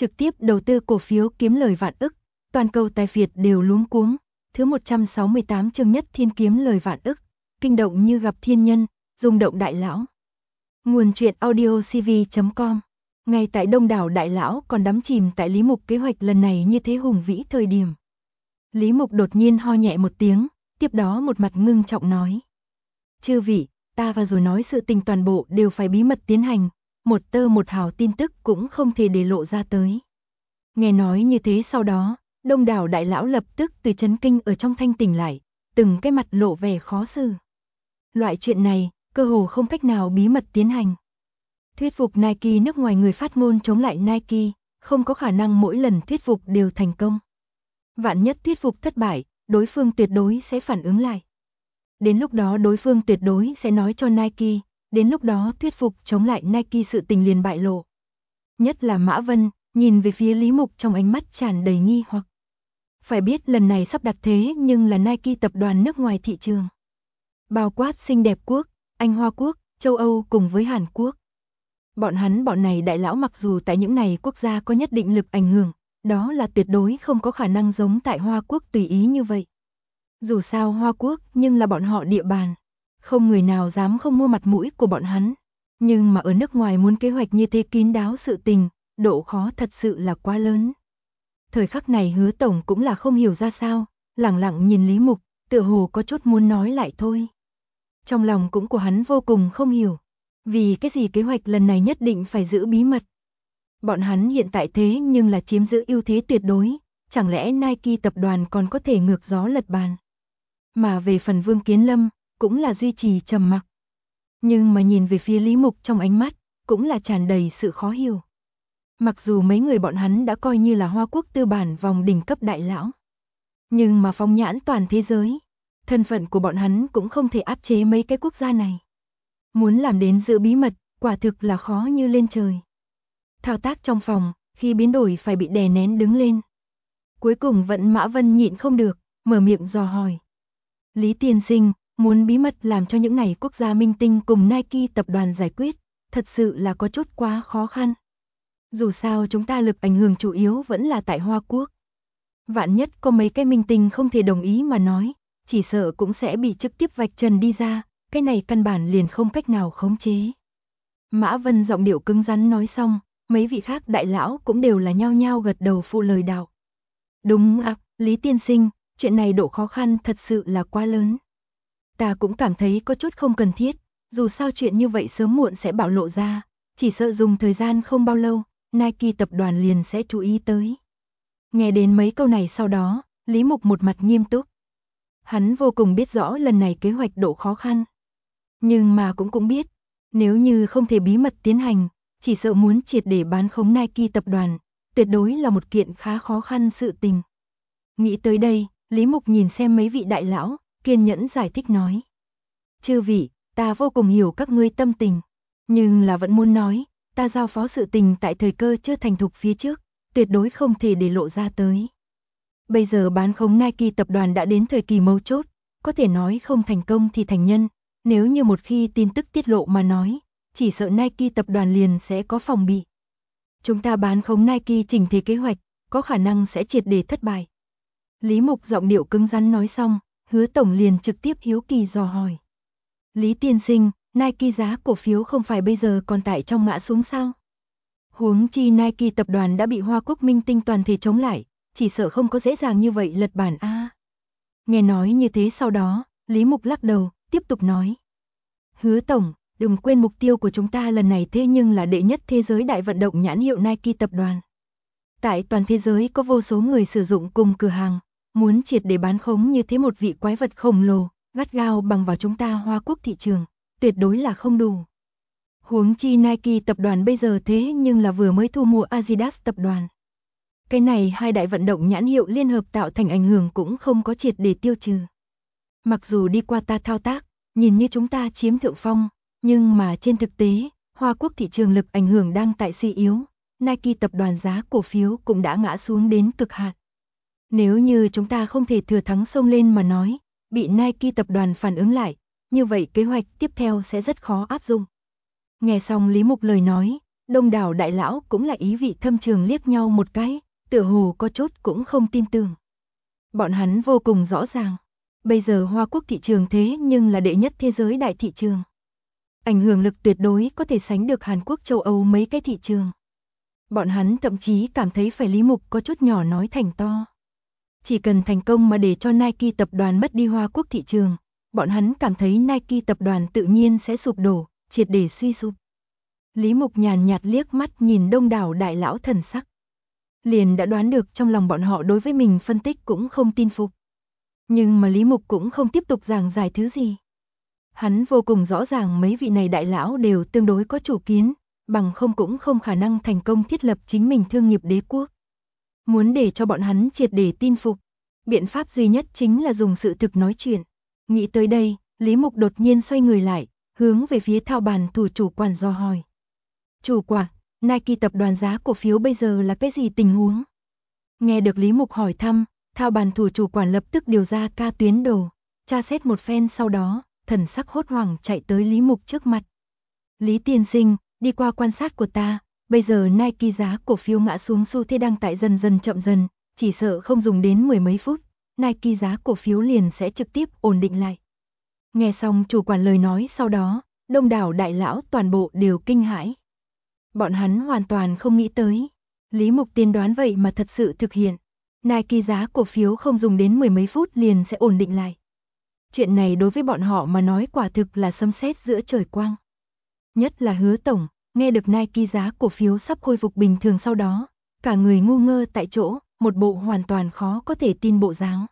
trực tiếp đầu tư cổ phiếu kiếm lời vạn ức, toàn cầu tài phiệt đều luống cuống. Thứ 168 chương Nhất Thiên kiếm lời vạn ức, kinh động như gặp thiên nhân, rung động đại lão. Nguồn truyện audio cv.com. Ngay tại đông đảo đại lão còn đắm chìm tại Lý Mục kế hoạch lần này như thế hùng vĩ thời điểm. Lý Mục đột nhiên ho nhẹ một tiếng, tiếp đó một mặt ngưng trọng nói. Chư vị, ta và rồi nói sự tình toàn bộ đều phải bí mật tiến hành, một tơ một hào tin tức cũng không thể để lộ ra tới. Nghe nói như thế sau đó, đông đảo đại lão lập tức từ chấn kinh ở trong thanh tỉnh lại, từng cái mặt lộ vẻ khó xử. Loại chuyện này, cơ hồ không cách nào bí mật tiến hành. Thuyết phục Nike nước ngoài người phát ngôn chống lại Nike, không có khả năng mỗi lần thuyết phục đều thành công. Vạn nhất thuyết phục thất bại, đối phương tuyệt đối sẽ phản ứng lại. Đến lúc đó đối phương tuyệt đối sẽ nói cho Nike, đến lúc đó thuyết phục chống lại Nike sự tình liền bại lộ. Nhất là Mã Vân, nhìn về phía Lý Mục trong ánh mắt tràn đầy nghi hoặc. Phải biết lần này sắp đặt thế nhưng là Nike tập đoàn nước ngoài thị trường. Bao quát xinh đẹp quốc, Anh Hoa quốc, châu Âu cùng với Hàn Quốc. Bọn này đại lão mặc dù tại những này quốc gia có nhất định lực ảnh hưởng, đó là tuyệt đối không có khả năng giống tại Hoa quốc tùy ý như vậy. Dù sao Hoa quốc nhưng là bọn họ địa bàn, không người nào dám không mua mặt mũi của bọn hắn. Nhưng mà ở nước ngoài muốn kế hoạch như thế kín đáo sự tình, độ khó thật sự là quá lớn. Thời khắc này Hứa Tổng cũng là không hiểu ra sao, lẳng lặng nhìn Lý Mục, tựa hồ có chút muốn nói lại thôi. Trong lòng cũng của hắn vô cùng không hiểu, vì cái gì kế hoạch lần này nhất định phải giữ bí mật. Bọn hắn hiện tại thế nhưng là chiếm giữ ưu thế tuyệt đối, chẳng lẽ Nike tập đoàn còn có thể ngược gió lật bàn. Mà về phần Vương Kiến Lâm, cũng là duy trì trầm mặc. Nhưng mà nhìn về phía Lý Mục trong ánh mắt, cũng là tràn đầy sự khó hiểu. Mặc dù mấy người bọn hắn đã coi như là Hoa quốc tư bản vòng đỉnh cấp đại lão. Nhưng mà phóng nhãn toàn thế giới, thân phận của bọn hắn cũng không thể áp chế mấy cái quốc gia này. Muốn làm đến giữ bí mật, quả thực là khó như lên trời. Thao tác trong phòng, khi biến đổi phải bị đè nén đứng lên. Cuối cùng vẫn Mã Vân nhịn không được, mở miệng dò hỏi. Lý tiên sinh, muốn bí mật làm cho những này quốc gia minh tinh cùng Nike tập đoàn giải quyết, thật sự là có chút quá khó khăn. Dù sao chúng ta lực ảnh hưởng chủ yếu vẫn là tại Hoa quốc. Vạn nhất có mấy cái minh tinh không thể đồng ý mà nói, chỉ sợ cũng sẽ bị trực tiếp vạch trần đi ra, cái này căn bản liền không cách nào khống chế. Mã Vân giọng điệu cứng rắn nói xong, mấy vị khác đại lão cũng đều là nhao nhao gật đầu phụ lời đạo. Đúng ạ, Lý tiên sinh, chuyện này độ khó khăn thật sự là quá lớn. Ta cũng cảm thấy có chút không cần thiết, dù sao chuyện như vậy sớm muộn sẽ bạo lộ ra, chỉ sợ dùng thời gian không bao lâu, Nike tập đoàn liền sẽ chú ý tới. Nghe đến mấy câu này sau đó, Lý Mục một mặt nghiêm túc. Hắn vô cùng biết rõ lần này kế hoạch độ khó khăn. Nhưng mà cũng biết, nếu như không thể bí mật tiến hành, chỉ sợ muốn triệt để bán khống Nike tập đoàn, tuyệt đối là một kiện khá khó khăn sự tình. Nghĩ tới đây, Lý Mục nhìn xem mấy vị đại lão, kiên nhẫn giải thích nói. Chư vị, ta vô cùng hiểu các ngươi tâm tình, nhưng là vẫn muốn nói, ta giao phó sự tình tại thời cơ chưa thành thục phía trước, tuyệt đối không thể để lộ ra tới. Bây giờ bán khống Nike tập đoàn đã đến thời kỳ mấu chốt, có thể nói không thành công thì thành nhân, nếu như một khi tin tức tiết lộ mà nói, chỉ sợ Nike tập đoàn liền sẽ có phòng bị. Chúng ta bán khống Nike chỉnh thể kế hoạch, có khả năng sẽ triệt để thất bại. Lý Mục giọng điệu cứng rắn nói xong, Hứa Tổng liền trực tiếp hiếu kỳ dò hỏi. Lý tiên sinh, Nike giá cổ phiếu không phải bây giờ còn tại trong ngã xuống sao? Huống chi Nike tập đoàn đã bị Hoa quốc minh tinh toàn thể chống lại, chỉ sợ không có dễ dàng như vậy lật bản a. Nghe nói như thế sau đó, Lý Mục lắc đầu, tiếp tục nói. Hứa Tổng, đừng quên mục tiêu của chúng ta lần này thế nhưng là đệ nhất thế giới đại vận động nhãn hiệu Nike tập đoàn. Tại toàn thế giới có vô số người sử dụng cùng cửa hàng, muốn triệt để bán khống như thế một vị quái vật khổng lồ, gắt gao bằng vào chúng ta Hoa quốc thị trường, tuyệt đối là không đủ. Huống chi Nike tập đoàn bây giờ thế nhưng là vừa mới thu mua Adidas tập đoàn. Cái này hai đại vận động nhãn hiệu liên hợp tạo thành ảnh hưởng cũng không có triệt để tiêu trừ. Mặc dù đi qua ta thao tác, nhìn như chúng ta chiếm thượng phong, nhưng mà trên thực tế, Hoa quốc thị trường lực ảnh hưởng đang tại suy yếu, Nike tập đoàn giá cổ phiếu cũng đã ngã xuống đến cực hạn. Nếu như chúng ta không thể thừa thắng xông lên mà nói, bị Nike tập đoàn phản ứng lại, như vậy kế hoạch tiếp theo sẽ rất khó áp dụng. Nghe xong Lý Mục lời nói, Đông đảo đại lão cũng là ý vị thâm trường liếc nhau một cái, tựa hồ có chút cũng không tin tưởng. Bọn hắn vô cùng rõ ràng, bây giờ Hoa Quốc thị trường thế nhưng là đệ nhất thế giới đại thị trường. Ảnh hưởng lực tuyệt đối có thể sánh được Hàn Quốc, châu Âu mấy cái thị trường. Bọn hắn thậm chí cảm thấy phải Lý Mục có chút nhỏ nói thành to. Chỉ cần thành công mà để cho Nike tập đoàn mất đi Hoa Quốc thị trường, bọn hắn cảm thấy Nike tập đoàn tự nhiên sẽ sụp đổ, triệt để suy sụp. Lý Mục nhàn nhạt liếc mắt nhìn đông đảo đại lão thần sắc. Liền đã đoán được trong lòng bọn họ đối với mình phân tích cũng không tin phục. Nhưng mà Lý Mục cũng không tiếp tục giảng giải thứ gì. Hắn vô cùng rõ ràng mấy vị này đại lão đều tương đối có chủ kiến, bằng không cũng không khả năng thành công thiết lập chính mình thương nghiệp đế quốc. Muốn để cho bọn hắn triệt để tin phục, biện pháp duy nhất chính là dùng sự thực nói chuyện. Nghĩ tới đây, Lý Mục đột nhiên xoay người lại, hướng về phía thao bàn thủ chủ quản dò hỏi. Chủ quản, Nike tập đoàn giá cổ phiếu bây giờ là cái gì tình huống? Nghe được Lý Mục hỏi thăm, thao bàn thủ chủ quản lập tức điều ra ca tuyến đồ, tra xét một phen sau đó, thần sắc hốt hoảng chạy tới Lý Mục trước mặt. Lý tiên sinh, đi qua quan sát của ta, bây giờ Nike giá cổ phiếu ngã xuống xu thế đang tại dần dần chậm dần, chỉ sợ không dùng đến mười mấy phút, Nike giá cổ phiếu liền sẽ trực tiếp ổn định lại. Nghe xong chủ quản lời nói sau đó, đông đảo đại lão toàn bộ đều kinh hãi. Bọn hắn hoàn toàn không nghĩ tới. Lý Mục tiên đoán vậy mà thật sự thực hiện. Nike giá cổ phiếu không dùng đến mười mấy phút liền sẽ ổn định lại. Chuyện này đối với bọn họ mà nói quả thực là sấm sét giữa trời quang. Nhất là Hứa tổng, nghe được Nike giá cổ phiếu sắp khôi phục bình thường sau đó, cả người ngu ngơ tại chỗ, một bộ hoàn toàn khó có thể tin bộ dáng.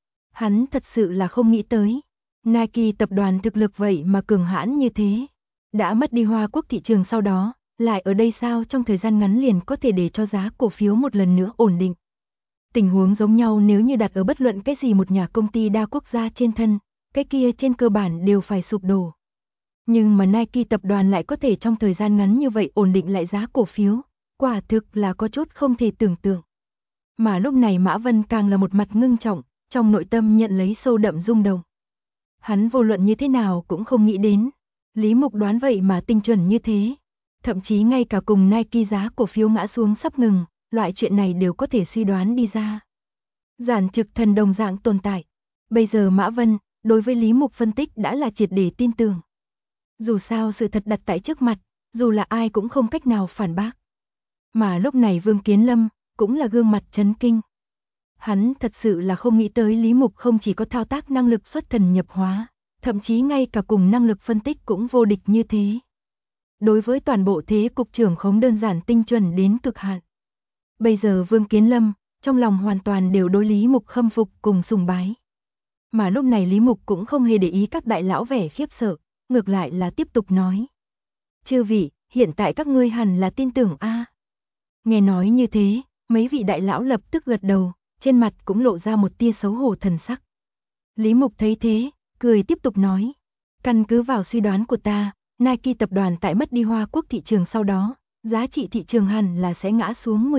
Hắn thật sự là không nghĩ tới. Nike tập đoàn thực lực vậy mà cường hãn như thế. Đã mất đi Hoa Quốc thị trường sau đó, lại ở đây sao trong thời gian ngắn liền có thể để cho giá cổ phiếu một lần nữa ổn định. Tình huống giống nhau nếu như đặt ở bất luận cái gì một nhà công ty đa quốc gia trên thân, cái kia trên cơ bản đều phải sụp đổ. Nhưng mà Nike tập đoàn lại có thể trong thời gian ngắn như vậy ổn định lại giá cổ phiếu, quả thực là có chút không thể tưởng tượng. Mà lúc này Mã Vân càng là một mặt ngưng trọng, trong nội tâm nhận lấy sâu đậm rung động. Hắn vô luận như thế nào cũng không nghĩ đến, Lý Mục đoán vậy mà tinh chuẩn như thế. Thậm chí ngay cả cùng Nike giá cổ phiếu ngã xuống sắp ngừng, loại chuyện này đều có thể suy đoán đi ra. Giản trực thần đồng dạng tồn tại. Bây giờ Mã Vân, đối với Lý Mục phân tích đã là triệt để tin tưởng. Dù sao sự thật đặt tại trước mặt, dù là ai cũng không cách nào phản bác. Mà lúc này Vương Kiến Lâm, cũng là gương mặt chấn kinh. Hắn thật sự là không nghĩ tới Lý Mục không chỉ có thao tác năng lực xuất thần nhập hóa, thậm chí ngay cả cùng năng lực phân tích cũng vô địch như thế. Đối với toàn bộ thế cục trưởng khống đơn giản tinh chuẩn đến cực hạn. Bây giờ Vương Kiến Lâm, trong lòng hoàn toàn đều đối Lý Mục khâm phục cùng sùng bái. Mà lúc này Lý Mục cũng không hề để ý các đại lão vẻ khiếp sợ, ngược lại là tiếp tục nói. Chư vị, hiện tại các ngươi hẳn là tin tưởng a. Nghe nói như thế, mấy vị đại lão lập tức gật đầu, trên mặt cũng lộ ra một tia xấu hổ thần sắc. Lý Mục thấy thế, cười tiếp tục nói. Căn cứ vào suy đoán của ta, Nike tập đoàn tại mất đi Hoa Quốc thị trường sau đó, giá trị thị trường hẳn là sẽ ngã xuống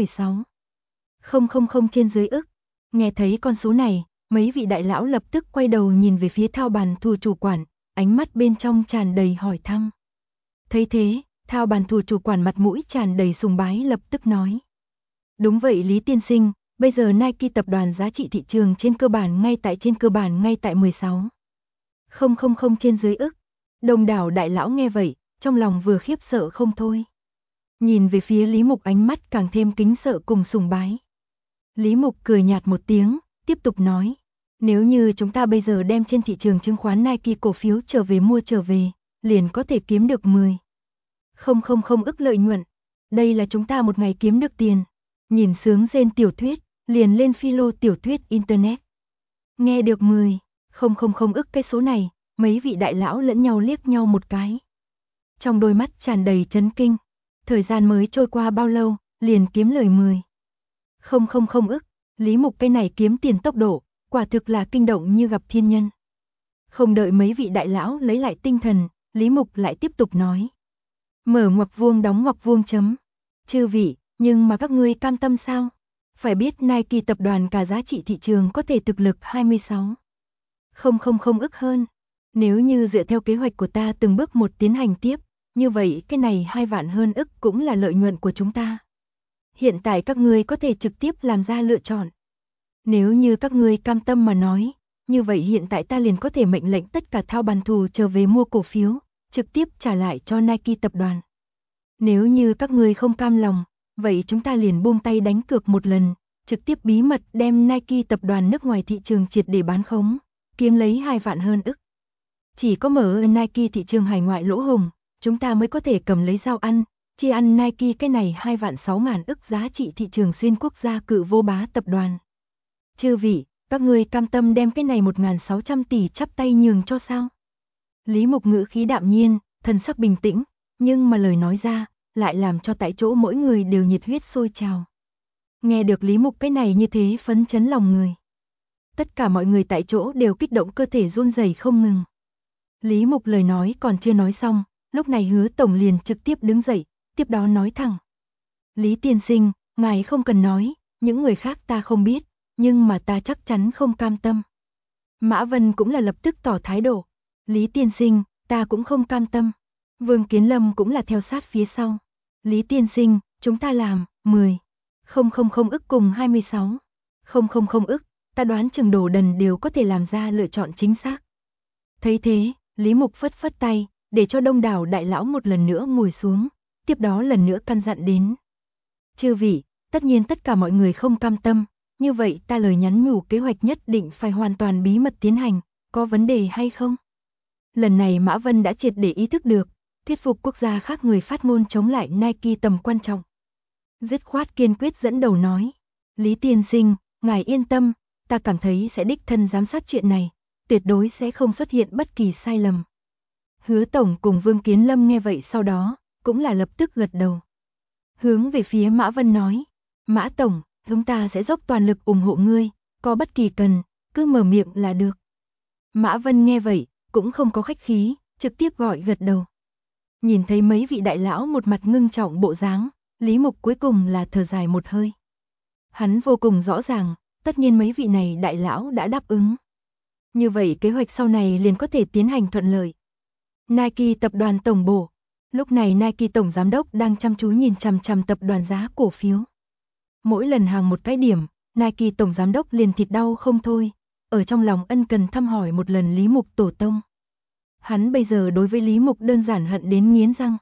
16,000 trên dưới ức. Nghe thấy con số này, mấy vị đại lão lập tức quay đầu nhìn về phía thao bàn thủ chủ quản, ánh mắt bên trong tràn đầy hỏi thăm. Thấy thế, thao bàn thủ chủ quản mặt mũi tràn đầy sùng bái lập tức nói. Đúng vậy Lý tiên sinh, bây giờ Nike tập đoàn giá trị thị trường trên cơ bản ngay tại 16,000 trên dưới ức. Đông đảo đại lão nghe vậy, trong lòng vừa khiếp sợ không thôi. Nhìn về phía Lý Mục ánh mắt càng thêm kính sợ cùng sùng bái. Lý Mục cười nhạt một tiếng, tiếp tục nói. Nếu như chúng ta bây giờ đem trên thị trường chứng khoán Nike cổ phiếu mua trở về, liền có thể kiếm được 10,000 ức lợi nhuận. Đây là chúng ta một ngày kiếm được tiền. Nhìn sướng rên tiểu thuyết, liền lên philo tiểu thuyết Internet. Nghe được 10,000 ức cái số này, mấy vị đại lão lẫn nhau liếc nhau một cái. Trong đôi mắt tràn đầy chấn kinh. Thời gian mới trôi qua bao lâu, liền kiếm lời 10,000 ức. Lý Mục cái này kiếm tiền tốc độ, quả thực là kinh động như gặp thiên nhân. Không đợi mấy vị đại lão lấy lại tinh thần, Lý Mục lại tiếp tục nói. Mở ngoặc vuông đóng ngoặc vuông chấm. Chư vị, nhưng mà các ngươi cam tâm sao? Phải biết Nike tập đoàn cả giá trị thị trường có thể thực lực 26,000 ức hơn. Nếu như dựa theo kế hoạch của ta từng bước một tiến hành tiếp, như vậy cái này 2 vạn hơn ức cũng là lợi nhuận của chúng ta. Hiện tại các ngươi có thể trực tiếp làm ra lựa chọn. Nếu như các ngươi cam tâm mà nói, như vậy hiện tại ta liền có thể mệnh lệnh tất cả thao bàn thù trở về mua cổ phiếu, trực tiếp trả lại cho Nike tập đoàn. Nếu như các ngươi không cam lòng, vậy chúng ta liền buông tay đánh cược một lần, trực tiếp bí mật đem Nike tập đoàn nước ngoài thị trường triệt để bán khống, kiếm lấy 2 vạn hơn ức. Chỉ có mở Nike thị trường hải ngoại lỗ hổng, chúng ta mới có thể cầm lấy dao ăn, chia ăn Nike cái này 2 vạn 6 ngàn ức giá trị thị trường xuyên quốc gia cự vô bá tập đoàn. Chư vị, các ngươi cam tâm đem cái này 1.600 tỷ chắp tay nhường cho sao? Lý Mục ngữ khí đạm nhiên, thần sắc bình tĩnh, nhưng mà lời nói ra, lại làm cho tại chỗ mỗi người đều nhiệt huyết sôi trào. Nghe được Lý Mục cái này như thế phấn chấn lòng người. Tất cả mọi người tại chỗ đều kích động cơ thể run rẩy không ngừng. Lý Mục lời nói còn chưa nói xong, lúc này Hứa tổng liền trực tiếp đứng dậy, tiếp đó nói thẳng. Lý tiên sinh, ngài không cần nói, những người khác ta không biết, nhưng mà ta chắc chắn không cam tâm. Mã Vân cũng là lập tức tỏ thái độ. Lý tiên sinh, ta cũng không cam tâm. Vương Kiến Lâm cũng là theo sát phía sau. Lý tiên sinh, chúng ta làm 10.000 ức cùng 26.000 ức, ta đoán chừng đồ đần đều có thể làm ra lựa chọn chính xác. Thấy thế, Lý Mục phất phất tay, để cho đông đảo đại lão một lần nữa ngồi xuống, tiếp đó lần nữa căn dặn đến. Chư vị, tất nhiên tất cả mọi người không cam tâm, như vậy ta lời nhắn nhủ kế hoạch nhất định phải hoàn toàn bí mật tiến hành, có vấn đề hay không? Lần này Mã Vân đã triệt để ý thức được, thuyết phục quốc gia khác người phát ngôn chống lại Nike tầm quan trọng. Dứt khoát kiên quyết dẫn đầu nói, Lý tiên sinh, ngài yên tâm, ta cảm thấy sẽ đích thân giám sát chuyện này, tuyệt đối sẽ không xuất hiện bất kỳ sai lầm. Hứa tổng cùng Vương Kiến Lâm nghe vậy sau đó, cũng là lập tức gật đầu. Hướng về phía Mã Vân nói, Mã tổng, chúng ta sẽ dốc toàn lực ủng hộ ngươi, có bất kỳ cần, cứ mở miệng là được. Mã Vân nghe vậy, cũng không có khách khí, trực tiếp gọi gật đầu. Nhìn thấy mấy vị đại lão một mặt ngưng trọng bộ dáng, Lý Mục cuối cùng là thở dài một hơi. Hắn vô cùng rõ ràng, tất nhiên mấy vị này đại lão đã đáp ứng. Như vậy kế hoạch sau này liền có thể tiến hành thuận lợi. Nike tập đoàn tổng bộ. Lúc này Nike tổng giám đốc đang chăm chú nhìn chằm chằm tập đoàn giá cổ phiếu. Mỗi lần hàng một cái điểm, Nike tổng giám đốc liền thịt đau không thôi, ở trong lòng ân cần thăm hỏi một lần Lý Mục tổ tông. Hắn bây giờ đối với Lý Mục đơn giản hận đến nghiến răng.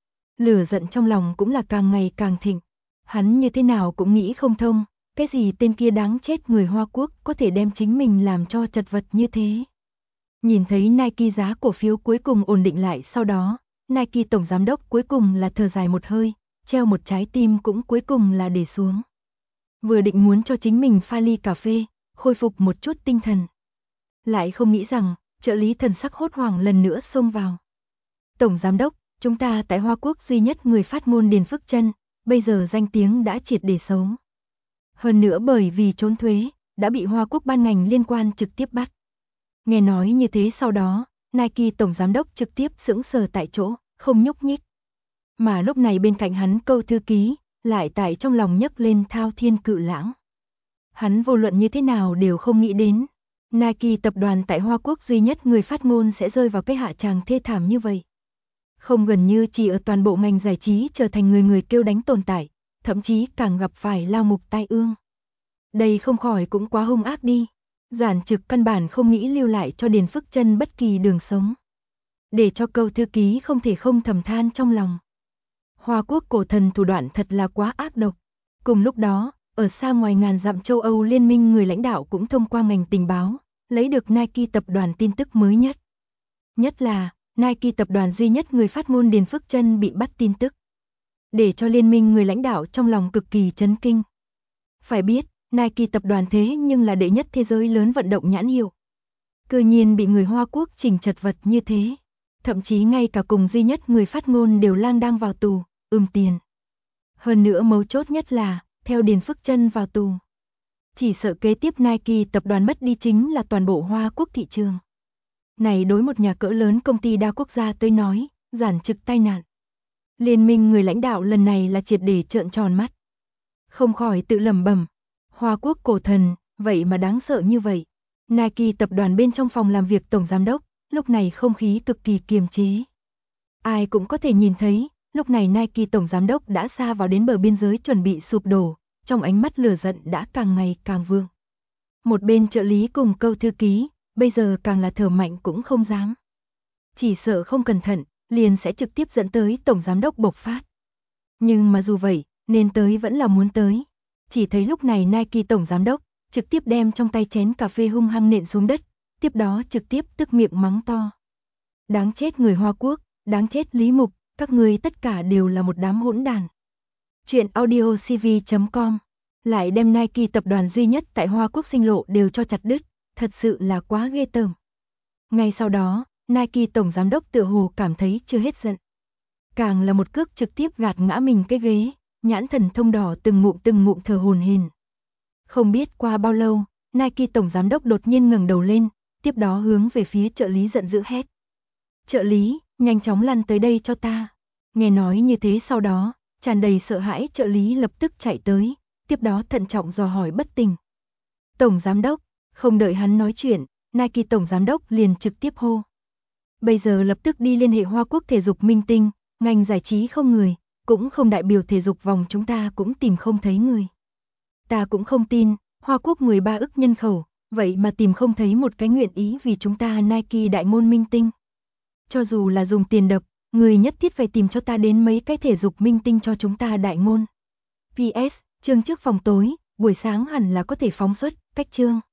Lửa giận trong lòng cũng là càng ngày càng thịnh. Hắn như thế nào cũng nghĩ không thông, cái gì tên kia đáng chết người Hoa Quốc có thể đem chính mình làm cho chật vật như thế. Nhìn thấy Nike giá cổ phiếu cuối cùng ổn định lại sau đó, Nike tổng giám đốc cuối cùng là thở dài một hơi, treo một trái tim cũng cuối cùng là để xuống. Vừa định muốn cho chính mình pha ly cà phê, khôi phục một chút tinh thần. Lại không nghĩ rằng, trợ lý thần sắc hốt hoảng lần nữa xông vào. Tổng giám đốc, chúng ta tại Hoa Quốc duy nhất người phát ngôn Điền Phước Chân, bây giờ danh tiếng đã triệt để xấu. Hơn nữa bởi vì trốn thuế, đã bị Hoa Quốc ban ngành liên quan trực tiếp bắt. Nghe nói như thế sau đó, Nike tổng giám đốc trực tiếp sững sờ tại chỗ, không nhúc nhích. Mà lúc này bên cạnh hắn Câu thư ký, lại tại trong lòng nhấc lên thao thiên cự lãng. Hắn vô luận như thế nào đều không nghĩ đến, Nike tập đoàn tại Hoa Quốc duy nhất người phát ngôn sẽ rơi vào cái hạ tràng thê thảm như vậy. Không gần như chỉ ở toàn bộ ngành giải trí trở thành người người kêu đánh tồn tại, thậm chí càng gặp phải lao mục tai ương. Đây không khỏi cũng quá hung ác đi. Giản Trực căn bản không nghĩ lưu lại cho Điền Phước Chân bất kỳ đường sống. Để cho Câu thư ký không thể không thầm than trong lòng. Hoa Quốc cổ thần thủ đoạn thật là quá ác độc. Cùng lúc đó, ở xa ngoài ngàn dặm châu Âu liên minh người lãnh đạo cũng thông qua ngành tình báo, lấy được Nike tập đoàn tin tức mới nhất. Nhất là, Nike tập đoàn duy nhất người phát ngôn Điền Phước Chân bị bắt tin tức. Để cho liên minh người lãnh đạo trong lòng cực kỳ chấn kinh. Phải biết, Nike tập đoàn thế nhưng là đệ nhất thế giới lớn vận động nhãn hiệu. Cư nhiên bị người Hoa Quốc chỉnh chật vật như thế. Thậm chí ngay cả cùng duy nhất người phát ngôn đều lang đang vào tù, tiền. Hơn nữa mấu chốt nhất là, theo Điền Phước Chân vào tù. Chỉ sợ kế tiếp Nike tập đoàn mất đi chính là toàn bộ Hoa Quốc thị trường. Này đối một nhà cỡ lớn công ty đa quốc gia tới nói, Giản Trực tai nạn. Liên minh người lãnh đạo lần này là triệt để trợn tròn mắt. Không khỏi tự lẩm bẩm, Hoa Quốc cổ thần, vậy mà đáng sợ như vậy. Nike tập đoàn bên trong phòng làm việc tổng giám đốc, lúc này không khí cực kỳ kiềm chế. Ai cũng có thể nhìn thấy, lúc này Nike tổng giám đốc đã xa vào đến bờ biên giới chuẩn bị sụp đổ, trong ánh mắt lửa giận đã càng ngày càng vương. Một bên trợ lý cùng câu thư ký, bây giờ càng là thở mạnh cũng không dám. Chỉ sợ không cẩn thận, liền sẽ trực tiếp dẫn tới tổng giám đốc bộc phát. Nhưng mà dù vậy, nên tới vẫn là muốn tới. Chỉ thấy lúc này Nike tổng giám đốc trực tiếp đem trong tay chén cà phê hung hăng nện xuống đất, tiếp đó trực tiếp tức miệng mắng to. Đáng chết người Hoa Quốc, đáng chết Lý Mục, các ngươi tất cả đều là một đám hỗn đàn. Chuyện audio cv.com lại đem Nike tập đoàn duy nhất tại Hoa Quốc sinh lộ đều cho chặt đứt, thật sự là quá ghê tởm. Ngay sau đó, Nike tổng giám đốc tựa hồ cảm thấy chưa hết giận. Càng là một cước trực tiếp gạt ngã mình cái ghế, nhãn thần thông đỏ từng ngụm thở hổn hển. Không biết qua bao lâu, Nike tổng giám đốc đột nhiên ngẩng đầu lên, tiếp đó hướng về phía trợ lý giận dữ hét. Trợ lý, nhanh chóng lăn tới đây cho ta. Nghe nói như thế sau đó, tràn đầy sợ hãi trợ lý lập tức chạy tới, tiếp đó thận trọng dò hỏi bất tình. Tổng giám đốc, không đợi hắn nói chuyện, Nike tổng giám đốc liền trực tiếp hô. Bây giờ lập tức đi liên hệ Hoa Quốc thể dục minh tinh, ngành giải trí không người, cũng không đại biểu thể dục vòng chúng ta cũng tìm không thấy người. Ta cũng không tin, Hoa Quốc 13 ức nhân khẩu, vậy mà tìm không thấy một cái nguyện ý vì chúng ta Nike đại ngôn minh tinh. Cho dù là dùng tiền đập, người nhất thiết phải tìm cho ta đến mấy cái thể dục minh tinh cho chúng ta đại ngôn. PS, chương trước phòng tối, buổi sáng hẳn là có thể phóng xuất, cách chương.